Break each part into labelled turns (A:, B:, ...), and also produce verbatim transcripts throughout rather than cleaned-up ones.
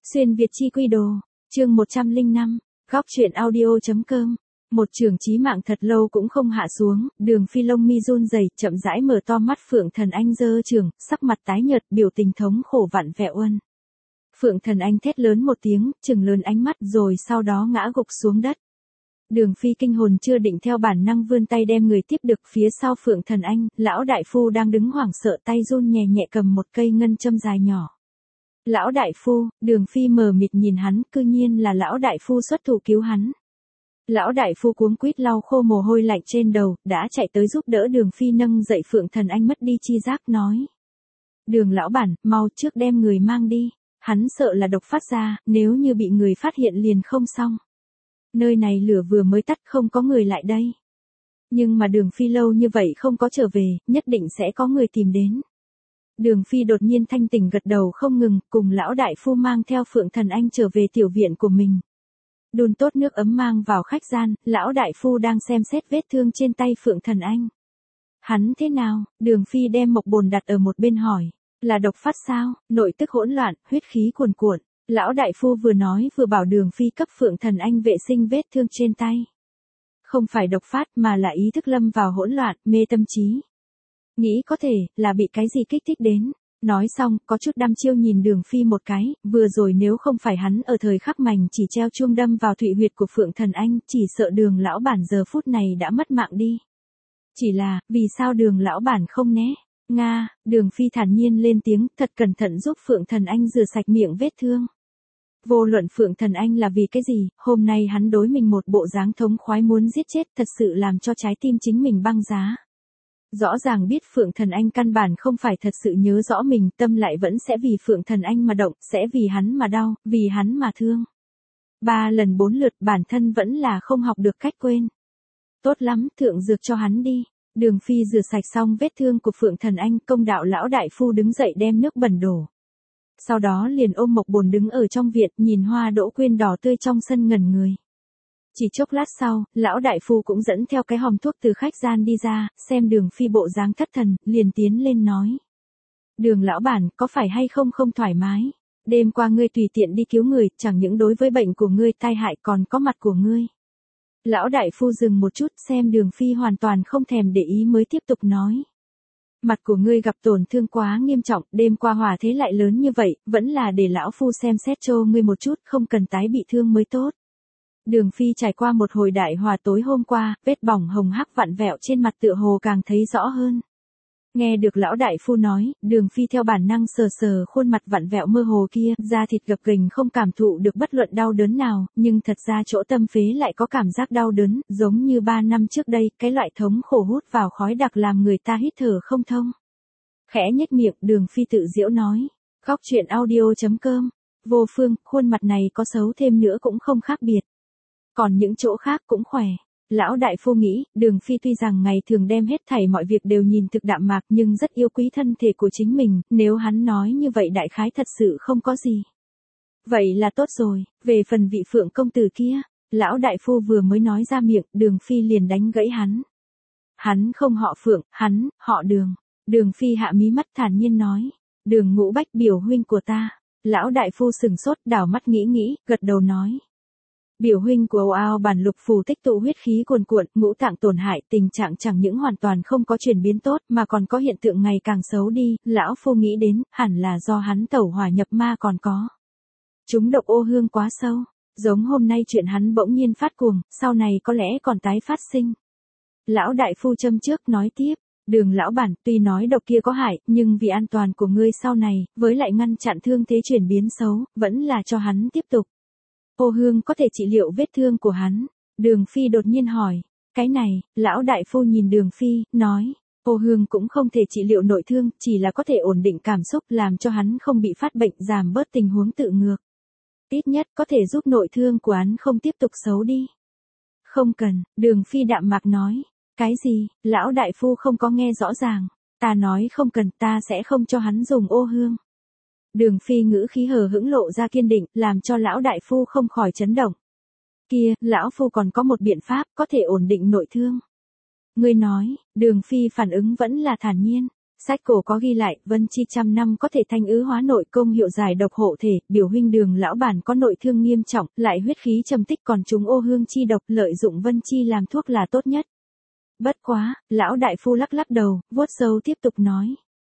A: Xuyên Việt chi quy đồ, chương một trăm lẻ năm, góc truyện audio.com. Một trường chí mạng thật lâu cũng không hạ xuống, Đường Phi lông mi run rẩy, chậm rãi mở to mắt. Phượng Thần Anh giơ trường, sắc mặt tái nhợt, biểu tình thống khổ vặn vẹo ân. Phượng Thần Anh thét lớn một tiếng, trừng lớn ánh mắt rồi sau đó ngã gục xuống đất. Đường Phi kinh hồn chưa định theo bản năng vươn tay đem người tiếp được. Phía sau Phượng Thần Anh, lão đại phu đang đứng hoảng sợ, tay run nhẹ nhẹ cầm một cây ngân châm dài nhỏ. Lão đại phu, Đường Phi mờ mịt nhìn hắn, cư nhiên là lão đại phu xuất thủ cứu hắn. Lão đại phu cuống quýt lau khô mồ hôi lạnh trên đầu, đã chạy tới giúp đỡ Đường Phi nâng dậy Phượng Thần Anh mất đi chi giác, nói: Đường lão bản, mau trước đem người mang đi, hắn sợ là độc phát ra, nếu như bị người phát hiện liền không xong. Nơi này lửa vừa mới tắt, không có người lại đây. Nhưng mà Đường Phi lâu như vậy không có trở về, nhất định sẽ có người tìm đến. Đường Phi đột nhiên thanh tỉnh gật đầu không ngừng, cùng lão đại phu mang theo Phượng Thần Anh trở về tiểu viện của mình. Đun tốt nước ấm mang vào khách gian, lão đại phu đang xem xét vết thương trên tay Phượng Thần Anh. Hắn thế nào? Đường Phi đem mộc bồn đặt ở một bên hỏi. Là độc phát sao? Nội tức hỗn loạn, huyết khí cuồn cuộn. Lão đại phu vừa nói vừa bảo Đường Phi cấp Phượng Thần Anh vệ sinh vết thương trên tay. Không phải độc phát mà là ý thức lâm vào hỗn loạn, mê tâm trí. Nghĩ có thể là bị cái gì kích thích đến. Nói xong, có chút đăm chiêu nhìn Đường Phi một cái, vừa rồi nếu không phải hắn ở thời khắc mảnh chỉ treo chuông đâm vào thụy huyệt của Phượng Thần Anh, chỉ sợ Đường lão bản giờ phút này đã mất mạng đi. Chỉ là, vì sao Đường lão bản không né? Nga, Đường Phi thản nhiên lên tiếng, thật cẩn thận giúp Phượng Thần Anh rửa sạch miệng vết thương. Vô luận Phượng Thần Anh là vì cái gì, hôm nay hắn đối mình một bộ dáng thống khoái muốn giết chết, thật sự làm cho trái tim chính mình băng giá. Rõ ràng biết Phượng Thần Anh căn bản không phải thật sự nhớ rõ mình, tâm lại vẫn sẽ vì Phượng Thần Anh mà động, sẽ vì hắn mà đau, vì hắn mà thương. Ba lần bốn lượt bản thân vẫn là không học được cách quên. Tốt lắm, thượng dược cho hắn đi. Đường Phi rửa sạch xong vết thương của Phượng Thần Anh, công đạo lão đại phu đứng dậy đem nước bẩn đổ. Sau đó liền ôm mộc bồn đứng ở trong viện, nhìn hoa đỗ quyên đỏ tươi trong sân ngẩn người. Chỉ chốc lát sau, lão đại phu cũng dẫn theo cái hòm thuốc từ khách gian đi ra, xem Đường Phi bộ dáng thất thần, liền tiến lên nói: Đường lão bản, có phải hay không không thoải mái? Đêm qua ngươi tùy tiện đi cứu người, chẳng những đối với bệnh của ngươi tai hại còn có mặt của ngươi. Lão đại phu dừng một chút, xem Đường Phi hoàn toàn không thèm để ý mới tiếp tục nói: Mặt của ngươi gặp tổn thương quá nghiêm trọng, đêm qua hỏa thế lại lớn như vậy, vẫn là để lão phu xem xét cho ngươi một chút, không cần tái bị thương mới tốt. Đường Phi trải qua một hồi đại hỏa tối hôm qua, vết bỏng hồng hắc vặn vẹo trên mặt tựa hồ càng thấy rõ hơn. Nghe được lão đại phu nói, Đường Phi theo bản năng sờ sờ khuôn mặt vặn vẹo mơ hồ kia, da thịt gập ghềnh không cảm thụ được bất luận đau đớn nào, nhưng thật ra chỗ tâm phế lại có cảm giác đau đớn, giống như ba năm trước đây, cái loại thống khổ hút vào khói đặc làm người ta hít thở không thông. Khẽ nhếch miệng, Đường Phi tự giễu nói: Góc truyện audio.com. Vô Phương, khuôn mặt này có xấu thêm nữa cũng không khác biệt. Còn những chỗ khác cũng khỏe. Lão đại phu nghĩ, Đường Phi tuy rằng ngày thường đem hết thảy mọi việc đều nhìn thực đạm mạc nhưng rất yêu quý thân thể của chính mình, nếu hắn nói như vậy đại khái thật sự không có gì. Vậy là tốt rồi, về phần vị Phượng công tử kia, lão đại phu vừa mới nói ra miệng, Đường Phi liền đánh gãy hắn. Hắn không họ Phượng, hắn, họ Đường. Đường Phi hạ mí mắt thản nhiên nói: Đường Ngũ Bách biểu huynh của ta. Lão đại phu sừng sốt, đảo mắt nghĩ nghĩ, gật đầu nói: Biểu huynh của Âu Ao bản lục phù tích tụ huyết khí cuồn cuộn, ngũ tạng tổn hại, tình trạng chẳng những hoàn toàn không có chuyển biến tốt mà còn có hiện tượng ngày càng xấu đi, lão phu nghĩ đến, hẳn là do hắn tẩu hỏa nhập ma còn có. Chúng độc ô hương quá sâu, giống hôm nay chuyện hắn bỗng nhiên phát cuồng, sau này có lẽ còn tái phát sinh. Lão đại phu châm trước nói tiếp: Đường lão bản, tuy nói độc kia có hại, nhưng vì an toàn của ngươi sau này, với lại ngăn chặn thương thế chuyển biến xấu, vẫn là cho hắn tiếp tục. Ô hương có thể trị liệu vết thương của hắn. Đường Phi đột nhiên hỏi. Cái này, lão đại phu nhìn Đường Phi, nói: Ô hương cũng không thể trị liệu nội thương, chỉ là có thể ổn định cảm xúc, làm cho hắn không bị phát bệnh, giảm bớt tình huống tự ngược. Ít nhất có thể giúp nội thương của hắn không tiếp tục xấu đi. Không cần, Đường Phi đạm mạc nói. Cái gì? Lão đại phu không có nghe rõ ràng. Ta nói không cần, ta sẽ không cho hắn dùng ô hương. Đường Phi ngữ khí hờ hững lộ ra kiên định, làm cho lão đại phu không khỏi chấn động. Kia, lão phu còn có một biện pháp, có thể ổn định nội thương. Ngươi nói, Đường Phi phản ứng vẫn là thản nhiên. Sách cổ có ghi lại, Vân Chi trăm năm có thể thanh ứ hóa nội công hiệu giải độc hộ thể, biểu huynh Đường lão bản có nội thương nghiêm trọng, lại huyết khí trầm tích còn chúng ô hương chi độc, lợi dụng Vân Chi làm thuốc là tốt nhất. Bất quá, lão đại phu lắc lắc đầu, vuốt râu tiếp tục nói.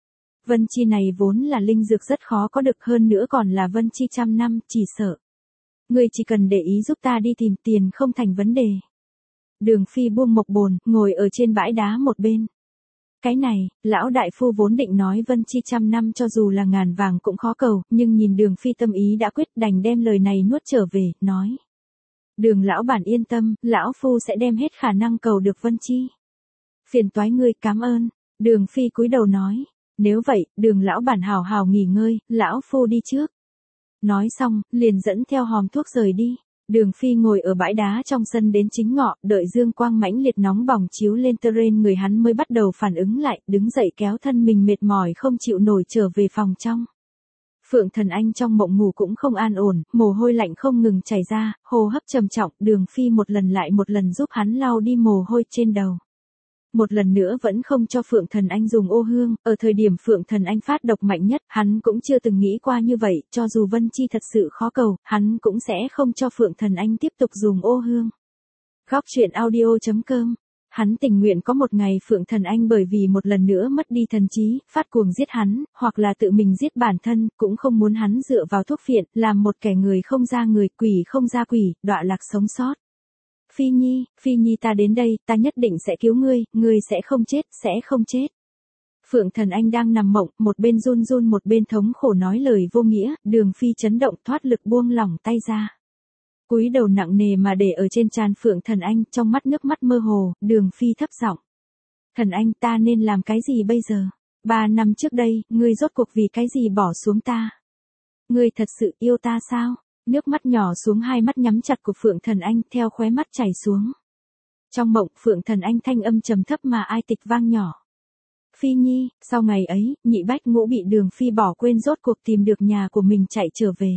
A: Vân Chi này vốn là linh dược rất khó có được, hơn nữa còn là Vân Chi trăm năm, chỉ sợ. Ngươi chỉ cần để ý giúp ta đi tìm, tiền không thành vấn đề. Đường Phi buông mộc bồn, ngồi ở trên bãi đá một bên. Cái này, lão đại phu vốn định nói Vân Chi trăm năm cho dù là ngàn vàng cũng khó cầu, nhưng nhìn Đường Phi tâm ý đã quyết, đành đem lời này nuốt trở về, nói. Đường lão bản yên tâm, lão phu sẽ đem hết khả năng cầu được Vân Chi. Phiền toái ngươi, cảm ơn. Đường Phi cúi đầu nói. Nếu vậy, Đường lão bản hào hào nghỉ ngơi, lão phu đi trước. Nói xong, liền dẫn theo hòm thuốc rời đi. Đường Phi ngồi ở bãi đá trong sân đến chính ngọ, đợi dương quang mãnh liệt nóng bỏng chiếu lên tơ rên người hắn mới bắt đầu phản ứng lại, đứng dậy kéo thân mình mệt mỏi không chịu nổi trở về phòng trong. Phượng Thần Anh trong mộng ngủ cũng không an ổn, mồ hôi lạnh không ngừng chảy ra, hô hấp trầm trọng, Đường Phi một lần lại một lần giúp hắn lau đi mồ hôi trên đầu. Một lần nữa vẫn không cho Phượng Thần Anh dùng ô hương, ở thời điểm Phượng Thần Anh phát độc mạnh nhất, hắn cũng chưa từng nghĩ qua như vậy, cho dù Vân Chi thật sự khó cầu, hắn cũng sẽ không cho Phượng Thần Anh tiếp tục dùng ô hương. Góc truyện audio chấm com. Hắn tình nguyện có một ngày Phượng Thần Anh bởi vì một lần nữa mất đi thần trí, phát cuồng giết hắn, hoặc là tự mình giết bản thân, cũng không muốn hắn dựa vào thuốc phiện, làm một kẻ người không ra người, quỷ không ra quỷ, đọa lạc sống sót. Phi Nhi, Phi Nhi ta đến đây, ta nhất định sẽ cứu ngươi, ngươi sẽ không chết, sẽ không chết. Phượng Thần Anh đang nằm mộng, một bên run run một bên thống khổ nói lời vô nghĩa, Đường Phi chấn động thoát lực buông lỏng tay ra. Cúi đầu nặng nề mà để ở trên trán Phượng Thần Anh, trong mắt nước mắt mơ hồ, Đường Phi thấp giọng. Thần Anh, ta nên làm cái gì bây giờ? Ba năm trước đây, ngươi rốt cuộc vì cái gì bỏ xuống ta? Ngươi thật sự yêu ta sao? Nước mắt nhỏ xuống hai mắt nhắm chặt của Phượng Thần Anh, theo khóe mắt chảy xuống. Trong mộng, Phượng Thần Anh thanh âm trầm thấp mà ai tịch vang nhỏ. Phi Nhi, sau ngày ấy, nhị bách ngũ bị Đường Phi bỏ quên rốt cuộc tìm được nhà của mình chạy trở về.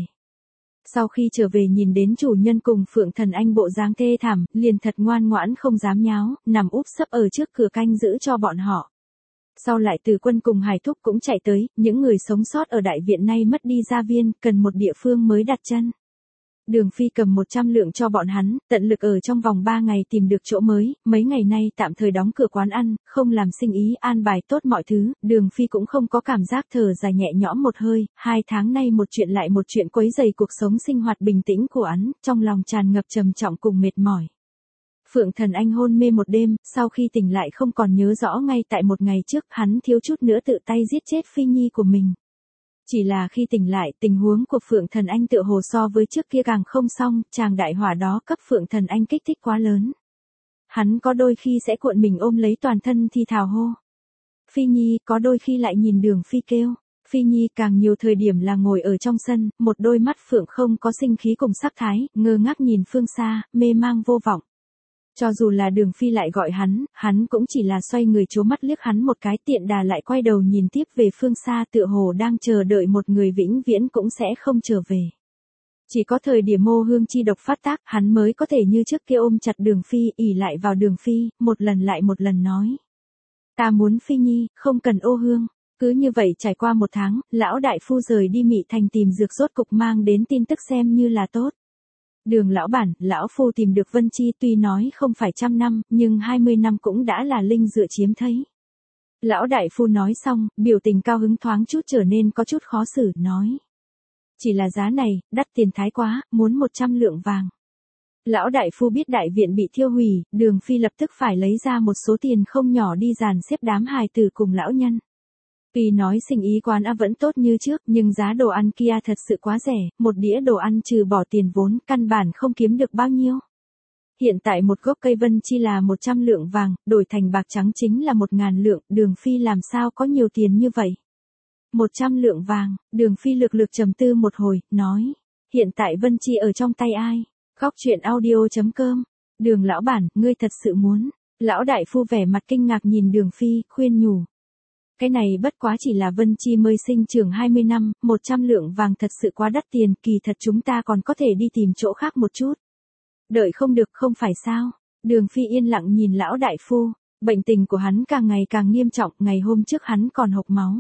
A: Sau khi trở về nhìn đến chủ nhân cùng Phượng Thần Anh bộ dáng thê thảm, liền thật ngoan ngoãn không dám nháo, nằm úp sấp ở trước cửa canh giữ cho bọn họ. Sau lại Từ Quân cùng Hải Thúc cũng chạy tới, những người sống sót ở đại viện nay mất đi gia viên, cần một địa phương mới đặt chân. Đường Phi cầm một trăm lượng cho bọn hắn, tận lực ở trong vòng ba ngày tìm được chỗ mới, mấy ngày nay tạm thời đóng cửa quán ăn, không làm sinh ý, an bài tốt mọi thứ, Đường Phi cũng không có cảm giác thở dài nhẹ nhõm một hơi, hai tháng nay một chuyện lại một chuyện quấy rầy cuộc sống sinh hoạt bình tĩnh của hắn, trong lòng tràn ngập trầm trọng cùng mệt mỏi. Phượng Thần Anh hôn mê một đêm, sau khi tỉnh lại không còn nhớ rõ ngay tại một ngày trước, hắn thiếu chút nữa tự tay giết chết Phi Nhi của mình. Chỉ là khi tỉnh lại, tình huống của Phượng Thần Anh tựa hồ so với trước kia càng không xong, chàng đại hỏa đó cấp Phượng Thần Anh kích thích quá lớn. Hắn có đôi khi sẽ cuộn mình ôm lấy toàn thân thì thào hô. Phi Nhi, có đôi khi lại nhìn Đường Phi kêu. Phi Nhi càng nhiều thời điểm là ngồi ở trong sân, một đôi mắt Phượng không có sinh khí cùng sắc thái, ngơ ngác nhìn phương xa, mê mang vô vọng. Cho dù là Đường Phi lại gọi hắn, hắn cũng chỉ là xoay người trố mắt liếc hắn một cái, tiện đà lại quay đầu nhìn tiếp về phương xa, tựa hồ đang chờ đợi một người vĩnh viễn cũng sẽ không trở về. Chỉ có thời điểm mô hương chi độc phát tác, hắn mới có thể như trước kia ôm chặt Đường Phi, ỉ lại vào Đường Phi, một lần lại một lần nói. Ta muốn Phi Nhi, không cần ô hương. Cứ như vậy trải qua một tháng, lão đại phu rời đi Mị Thành tìm dược rốt cục mang đến tin tức xem như là tốt. Đường lão bản, lão phu tìm được Vân Chi, tuy nói không phải trăm năm, nhưng hai mươi năm cũng đã là linh dựa chiếm thấy. Lão đại phu nói xong, biểu tình cao hứng thoáng chút trở nên có chút khó xử, nói. Chỉ là giá này, đắt tiền thái quá, muốn một trăm lượng vàng. Lão đại phu biết đại viện bị thiêu hủy, Đường Phi lập tức phải lấy ra một số tiền không nhỏ đi dàn xếp đám hài tử cùng lão nhân. Tuy nói sinh ý quán A vẫn tốt như trước, nhưng giá đồ ăn kia thật sự quá rẻ, một đĩa đồ ăn trừ bỏ tiền vốn, căn bản không kiếm được bao nhiêu. Hiện tại một gốc cây Vân Chi là một trăm lượng vàng, đổi thành bạc trắng chính là một ngàn lượng, Đường Phi làm sao có nhiều tiền như vậy. một trăm lượng vàng, Đường Phi lực lực trầm tư một hồi, nói, hiện tại Vân Chi ở trong tay ai? Góc truyện audio chấm com. Đường lão bản, ngươi thật sự muốn? Lão đại phu vẻ mặt kinh ngạc nhìn Đường Phi, khuyên nhủ. Cái này bất quá chỉ là Vân Chi mới sinh trưởng hai mươi năm, một trăm lượng vàng thật sự quá đắt tiền, kỳ thật chúng ta còn có thể đi tìm chỗ khác một chút. Đợi không được không phải sao? Đường Phi yên lặng nhìn lão đại phu, Bệnh tình của hắn càng ngày càng nghiêm trọng, ngày hôm trước hắn còn hộc máu.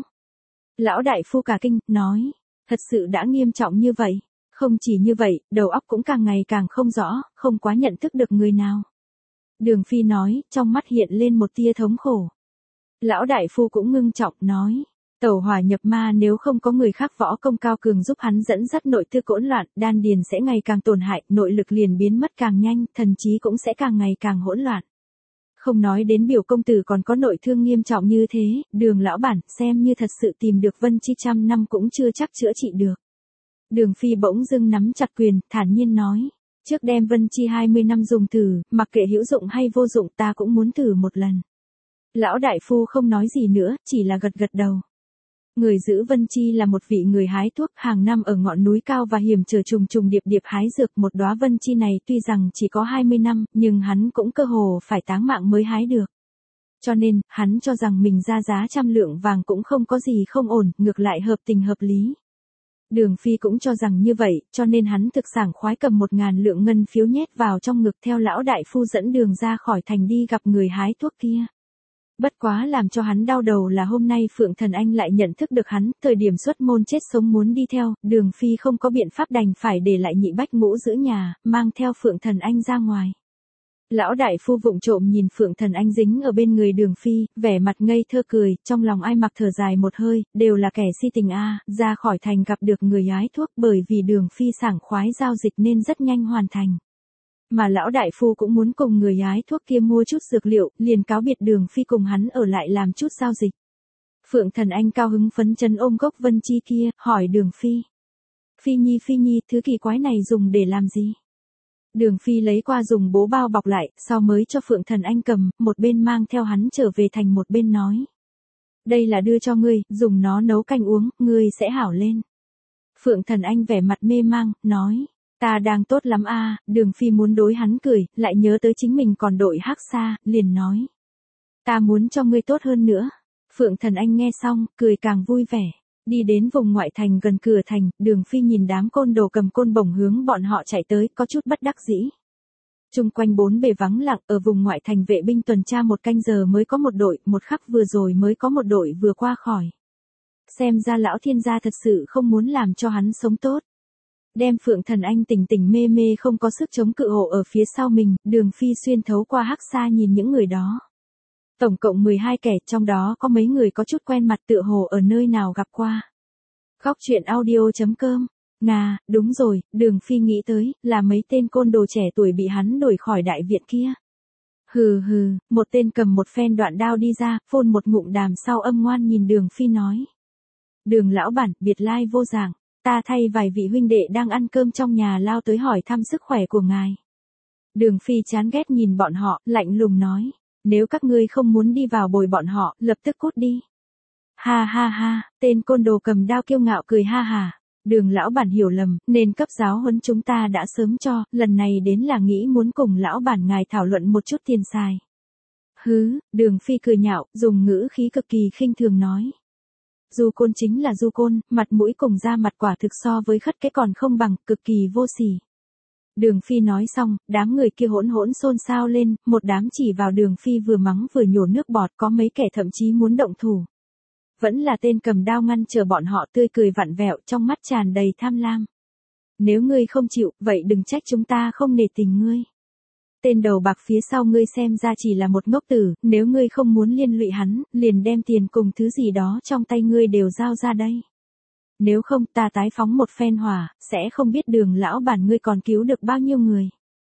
A: Lão đại phu cả kinh, nói, thật sự đã nghiêm trọng như vậy. Không chỉ như vậy, đầu óc cũng càng ngày càng không rõ, không quá nhận thức được người nào. Đường Phi nói, trong mắt hiện lên một tia thống khổ. Lão đại phu cũng ngưng trọng, nói, tẩu hỏa nhập ma nếu không có người khác võ công cao cường giúp hắn dẫn dắt nội tư hỗn loạn, đan điền sẽ ngày càng tổn hại, nội lực liền biến mất càng nhanh, thần trí cũng sẽ càng ngày càng hỗn loạn. Không nói đến biểu công tử còn có nội thương nghiêm trọng như thế, Đường lão bản, xem như thật sự tìm được Vân Chi trăm năm cũng chưa chắc chữa trị được. Đường Phi bỗng dưng nắm chặt quyền, thản nhiên nói, trước đem Vân Chi hai mươi năm dùng thử, mặc kệ hữu dụng hay vô dụng ta cũng muốn thử một lần. Lão đại phu không nói gì nữa, chỉ là gật gật đầu. Người giữ Vân Chi là một vị người hái thuốc, hàng năm ở ngọn núi cao và hiểm trở trùng trùng điệp điệp hái dược. Một đóa Vân Chi này tuy rằng chỉ có hai mươi năm, nhưng hắn cũng cơ hồ phải táng mạng mới hái được. Cho nên, hắn cho rằng mình ra giá trăm lượng vàng cũng không có gì không ổn, ngược lại hợp tình hợp lý. Đường Phi cũng cho rằng như vậy, cho nên hắn thực sảng khoái cầm một ngàn lượng ngân phiếu nhét vào trong ngực theo lão đại phu dẫn đường ra khỏi thành đi gặp người hái thuốc kia. Bất quá làm cho hắn đau đầu là hôm nay Phượng Thần Anh lại nhận thức được hắn, thời điểm xuất môn chết sống muốn đi theo, Đường Phi không có biện pháp đành phải để lại Nhị Bách Ngũ giữ nhà, mang theo Phượng Thần Anh ra ngoài. Lão đại phu vụng trộm nhìn Phượng Thần Anh dính ở bên người Đường Phi, vẻ mặt ngây thơ cười, trong lòng ai mặc thở dài một hơi, đều là kẻ si tình a, ra khỏi thành gặp được người hái thuốc, bởi vì Đường Phi sảng khoái giao dịch nên rất nhanh hoàn thành. Mà lão đại phu cũng muốn cùng người hái thuốc kia mua chút dược liệu, liền cáo biệt Đường Phi cùng hắn ở lại làm chút giao dịch. Phượng Thần Anh cao hứng phấn chấn ôm gốc Vân Chi kia, hỏi Đường Phi. Phi Nhi Phi Nhi, thứ kỳ quái này dùng để làm gì? Đường Phi lấy qua dùng bố bao bọc lại, sau mới cho Phượng Thần Anh cầm, một bên mang theo hắn trở về thành một bên nói. Đây là đưa cho ngươi, dùng nó nấu canh uống, ngươi sẽ hảo lên. Phượng Thần Anh vẻ mặt mê mang, nói. Ta đang tốt lắm a. Đường Phi muốn đối hắn cười, lại nhớ tới chính mình còn đội hắc xa, liền nói. Ta muốn cho ngươi tốt hơn nữa. Phượng Thần Anh nghe xong, cười càng vui vẻ. Đi đến vùng ngoại thành gần cửa thành, Đường Phi nhìn đám côn đồ cầm côn bổng hướng bọn họ chạy tới, có chút bất đắc dĩ. Trung quanh bốn bề vắng lặng, ở vùng ngoại thành vệ binh tuần tra một canh giờ mới có một đội, một khắc vừa rồi mới có một đội vừa qua khỏi. Xem ra lão thiên gia thật sự không muốn làm cho hắn sống tốt. Đem Phượng Thần Anh tỉnh tỉnh mê mê không có sức chống cự hộ ở phía sau mình, Đường Phi xuyên thấu qua hắc xa nhìn những người đó. Tổng cộng mười hai kẻ, trong đó có mấy người có chút quen mặt tựa hồ ở nơi nào gặp qua. Góc truyện audio chấm com. Ngà, đúng rồi, Đường Phi nghĩ tới, là mấy tên côn đồ trẻ tuổi bị hắn đuổi khỏi đại viện kia. Hừ hừ, một tên cầm một phen đoạn đao đi ra, phun một ngụm đàm sau âm ngoan nhìn Đường Phi nói. Đường lão bản, biệt lai vô dạng, ta thay vài vị huynh đệ đang ăn cơm trong nhà lao tới hỏi thăm sức khỏe của ngài. Đường Phi chán ghét nhìn bọn họ, lạnh lùng nói. Nếu các ngươi không muốn đi vào bồi bọn họ, lập tức cút đi. Ha ha ha, tên côn đồ cầm đao kiêu ngạo cười ha ha. Đường lão bản hiểu lầm, nên cấp giáo huấn chúng ta đã sớm cho, lần này đến là nghĩ muốn cùng lão bản ngài thảo luận một chút tiền xài. Hứ, Đường Phi cười nhạo, dùng ngữ khí cực kỳ khinh thường nói. Du côn chính là du côn, mặt mũi cùng da mặt quả thực so với khất cái còn không bằng, cực kỳ vô sỉ. Đường Phi nói xong, đám người kia hỗn hỗn xôn xao lên, một đám chỉ vào Đường Phi vừa mắng vừa nhổ nước bọt, có mấy kẻ thậm chí muốn động thủ. Vẫn là tên cầm đao ngăn chờ bọn họ, tươi cười vặn vẹo, trong mắt tràn đầy tham lam. Nếu ngươi không chịu, vậy đừng trách chúng ta không nể tình ngươi. Tên đầu bạc phía sau ngươi xem ra chỉ là một ngốc tử, nếu ngươi không muốn liên lụy hắn, liền đem tiền cùng thứ gì đó trong tay ngươi đều giao ra đây. Nếu không ta tái phóng một phen hỏa, sẽ không biết Đường lão bản ngươi còn cứu được bao nhiêu người.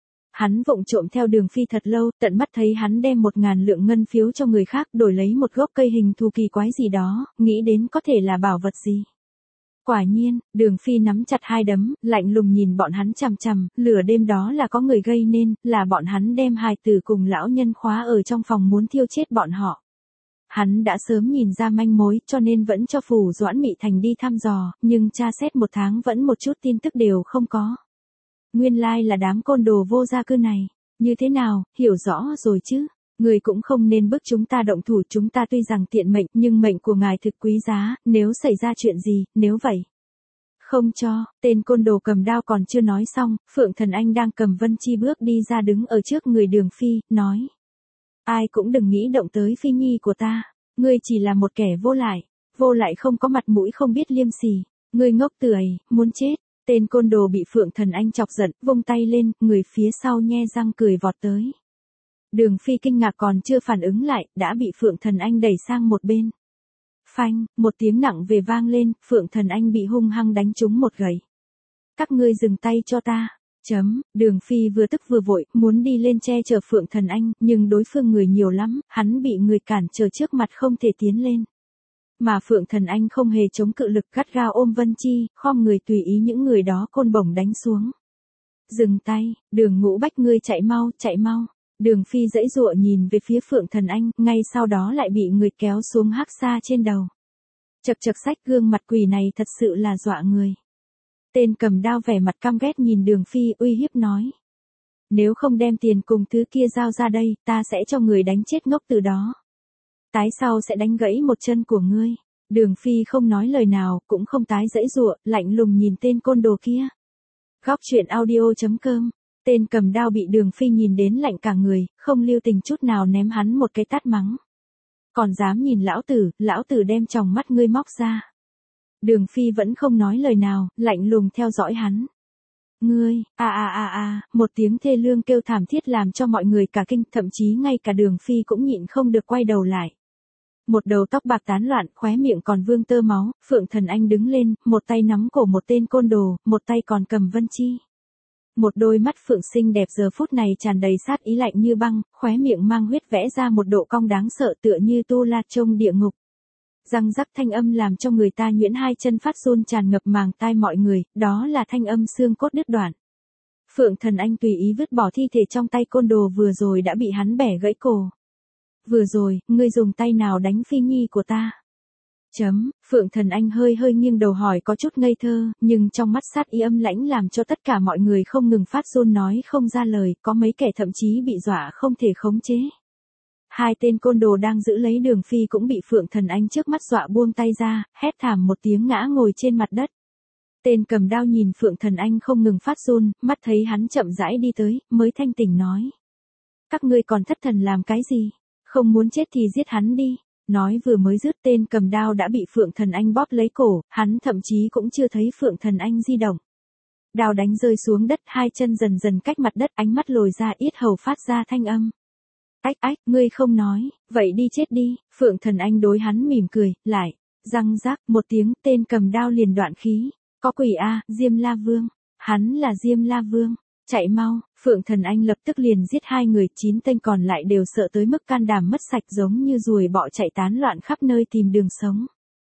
A: Hắn vụng trộm theo Đường Phi thật lâu, tận mắt thấy hắn đem một ngàn lượng ngân phiếu cho người khác đổi lấy một gốc cây hình thù kỳ quái gì đó, nghĩ đến có thể là bảo vật gì. Quả nhiên, Đường Phi nắm chặt hai đấm, lạnh lùng nhìn bọn hắn chằm chằm, lửa đêm đó là có người gây nên, là bọn hắn đem hài tử cùng lão nhân khóa ở trong phòng muốn thiêu chết bọn họ. Hắn đã sớm nhìn ra manh mối cho nên vẫn cho Phủ Doãn Mị Thành đi thăm dò, nhưng tra xét một tháng vẫn một chút tin tức đều không có. Nguyên lai là đám côn đồ vô gia cư này. Như thế nào, hiểu rõ rồi chứ. Người cũng không nên bức chúng ta động thủ, chúng ta tuy rằng tiện mệnh nhưng mệnh của ngài thực quý giá, nếu xảy ra chuyện gì, nếu vậy. Không cho, tên côn đồ cầm đao còn chưa nói xong, Phượng Thần Anh đang cầm Vân Chi bước đi ra đứng ở trước người Đường Phi, nói. Ai cũng đừng nghĩ động tới phi nhi của ta. Ngươi chỉ là một kẻ vô lại. Vô lại không có mặt mũi không biết liêm sỉ. Ngươi ngốc tưởi, muốn chết. Tên côn đồ bị Phượng Thần Anh chọc giận, vung tay lên, người phía sau nhe răng cười vọt tới. Đường Phi kinh ngạc còn chưa phản ứng lại, đã bị Phượng Thần Anh đẩy sang một bên. Phanh, một tiếng nặng về vang lên, Phượng Thần Anh bị hung hăng đánh trúng một gậy. Các ngươi dừng tay cho ta. Chấm, Đường Phi vừa tức vừa vội, muốn đi lên che chở Phượng Thần Anh, nhưng đối phương người nhiều lắm, hắn bị người cản trở trước mặt không thể tiến lên. Mà Phượng Thần Anh không hề chống cự lực, gắt gao ôm Vân Chi, khom người tùy ý những người đó côn bổng đánh xuống. Dừng tay, Đường Ngũ Bách ngươi chạy mau, chạy mau. Đường Phi giãy giụa nhìn về phía Phượng Thần Anh, ngay sau đó lại bị người kéo xuống hắc xa trên đầu. Chật chật sách, gương mặt quỷ này thật sự là dọa người. Tên cầm đao vẻ mặt căm ghét nhìn Đường Phi uy hiếp nói. Nếu không đem tiền cùng thứ kia giao ra đây, ta sẽ cho người đánh chết ngốc từ đó. Tái sau sẽ đánh gãy một chân của ngươi. Đường Phi không nói lời nào, cũng không tái giãy giụa, lạnh lùng nhìn tên côn đồ kia. Góc truyện audio chấm com. Tên cầm đao bị Đường Phi nhìn đến lạnh cả người, không lưu tình chút nào ném hắn một cái tát mắng. Còn dám nhìn lão tử, lão tử đem tròng mắt ngươi móc ra. Đường Phi vẫn không nói lời nào, lạnh lùng theo dõi hắn. Ngươi, a a a a, một tiếng thê lương kêu thảm thiết làm cho mọi người cả kinh, thậm chí ngay cả Đường Phi cũng nhịn không được quay đầu lại. Một đầu tóc bạc tán loạn, khóe miệng còn vương tơ máu, Phượng Thần Anh đứng lên, một tay nắm cổ một tên côn đồ, một tay còn cầm Vân Chi. Một đôi mắt Phượng xinh đẹp giờ phút này tràn đầy sát ý lạnh như băng, khóe miệng mang huyết vẽ ra một độ cong đáng sợ tựa như tu la trong địa ngục. Răng rắc thanh âm làm cho người ta nhuyễn hai chân phát run tràn ngập màng tai mọi người, đó là thanh âm xương cốt đứt đoạn. Phượng Thần Anh tùy ý vứt bỏ thi thể trong tay côn đồ vừa rồi đã bị hắn bẻ gãy cổ. Vừa rồi, ngươi dùng tay nào đánh phi nhi của ta? Chấm, Phượng Thần Anh hơi hơi nghiêng đầu hỏi có chút ngây thơ, nhưng trong mắt sát ý âm lãnh làm cho tất cả mọi người không ngừng phát run nói không ra lời, có mấy kẻ thậm chí bị dọa không thể khống chế. Hai tên côn đồ đang giữ lấy Đường Phi cũng bị Phượng Thần Anh trước mắt dọa buông tay ra, hét thảm một tiếng ngã ngồi trên mặt đất. Tên cầm đao nhìn Phượng Thần Anh không ngừng phát run, mắt thấy hắn chậm rãi đi tới, mới thanh tỉnh nói. Các ngươi còn thất thần làm cái gì? Không muốn chết thì giết hắn đi. Nói vừa mới dứt tên cầm đao đã bị Phượng Thần Anh bóp lấy cổ, hắn thậm chí cũng chưa thấy Phượng Thần Anh di động. Đao đánh rơi xuống đất, hai chân dần dần cách mặt đất, ánh mắt lồi ra, yết hầu phát ra thanh âm. Ách ách, ngươi không nói, vậy đi chết đi. Phượng Thần Anh đối hắn mỉm cười, lại, răng rắc, một tiếng, tên cầm đao liền đoạn khí. Có quỷ a, Diêm La Vương. Hắn là Diêm La Vương. Chạy mau, Phượng Thần Anh lập tức liền giết hai người, chín tên còn lại đều sợ tới mức can đảm mất sạch giống như ruồi bọ chạy tán loạn khắp nơi tìm đường sống.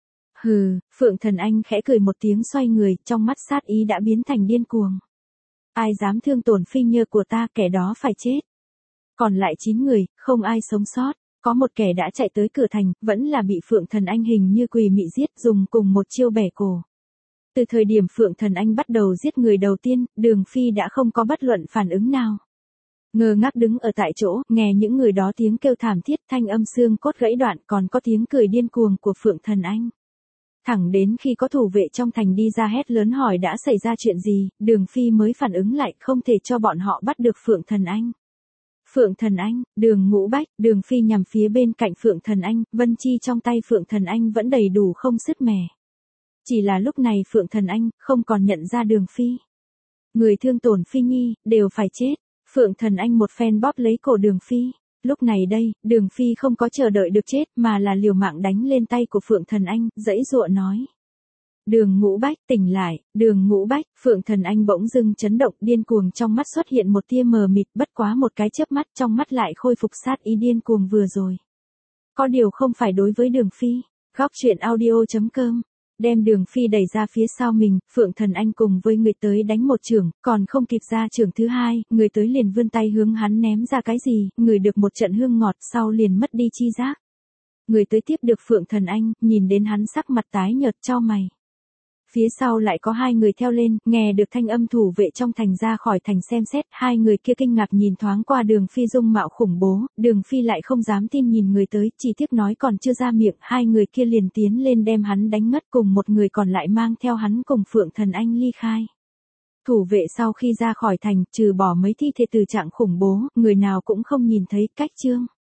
A: Hừ, Phượng Thần Anh khẽ cười một tiếng xoay người, trong mắt sát ý đã biến thành điên cuồng. Ai dám thương tổn phi nhơ của ta, kẻ đó phải chết. Còn lại chín người, không ai sống sót, có một kẻ đã chạy tới cửa thành, vẫn là bị Phượng Thần Anh hình như quỳ mị giết, dùng cùng một chiêu bẻ cổ. Từ thời điểm Phượng Thần Anh bắt đầu giết người đầu tiên, Đường Phi đã không có bất luận phản ứng nào. Ngơ ngác đứng ở tại chỗ, nghe những người đó tiếng kêu thảm thiết, thanh âm xương cốt gãy đoạn, còn có tiếng cười điên cuồng của Phượng Thần Anh. Thẳng đến khi có thủ vệ trong thành đi ra hét lớn hỏi đã xảy ra chuyện gì, Đường Phi mới phản ứng lại, không thể cho bọn họ bắt được Phượng Thần Anh. Phượng Thần Anh, Đường Ngũ Bách, Đường Phi nhằm phía bên cạnh Phượng Thần Anh, Vân Chi trong tay Phượng Thần Anh vẫn đầy đủ không sứt mẻ. Chỉ là lúc này Phượng Thần Anh không còn nhận ra Đường Phi. Người thương tổn Phi Nhi, đều phải chết. Phượng Thần Anh một phen bóp lấy cổ Đường Phi. Lúc này đây, Đường Phi không có chờ đợi được chết mà là liều mạng đánh lên tay của Phượng Thần Anh, giãy giụa nói. Đường Ngũ Bách tỉnh lại, Đường Ngũ Bách, Phượng Thần Anh bỗng dưng chấn động điên cuồng trong mắt xuất hiện một tia mờ mịt bất quá một cái chớp mắt trong mắt lại khôi phục sát ý điên cuồng vừa rồi. Có điều không phải đối với Đường Phi. Góc truyện audio chấm com. Đem Đường Phi đẩy ra phía sau mình, Phượng Thần Anh cùng với người tới đánh một chưởng, còn không kịp ra chưởng thứ hai, người tới liền vươn tay hướng hắn ném ra cái gì, người được một trận hương ngọt sau liền mất đi chi giác. Người tới tiếp được Phượng Thần Anh, nhìn đến hắn sắc mặt tái nhợt chau mày. Phía sau lại có hai người theo lên, nghe được thanh âm thủ vệ trong thành ra khỏi thành xem xét, hai người kia kinh ngạc nhìn thoáng qua Đường Phi dung mạo khủng bố, Đường Phi lại không dám tin nhìn người tới, chỉ tiếc nói còn chưa ra miệng, hai người kia liền tiến lên đem hắn đánh ngất cùng một người còn lại mang theo hắn cùng Phượng Thần Anh ly khai. Thủ vệ sau khi ra khỏi thành, trừ bỏ mấy thi thể từ trạng khủng bố, người nào cũng không nhìn thấy cách chương.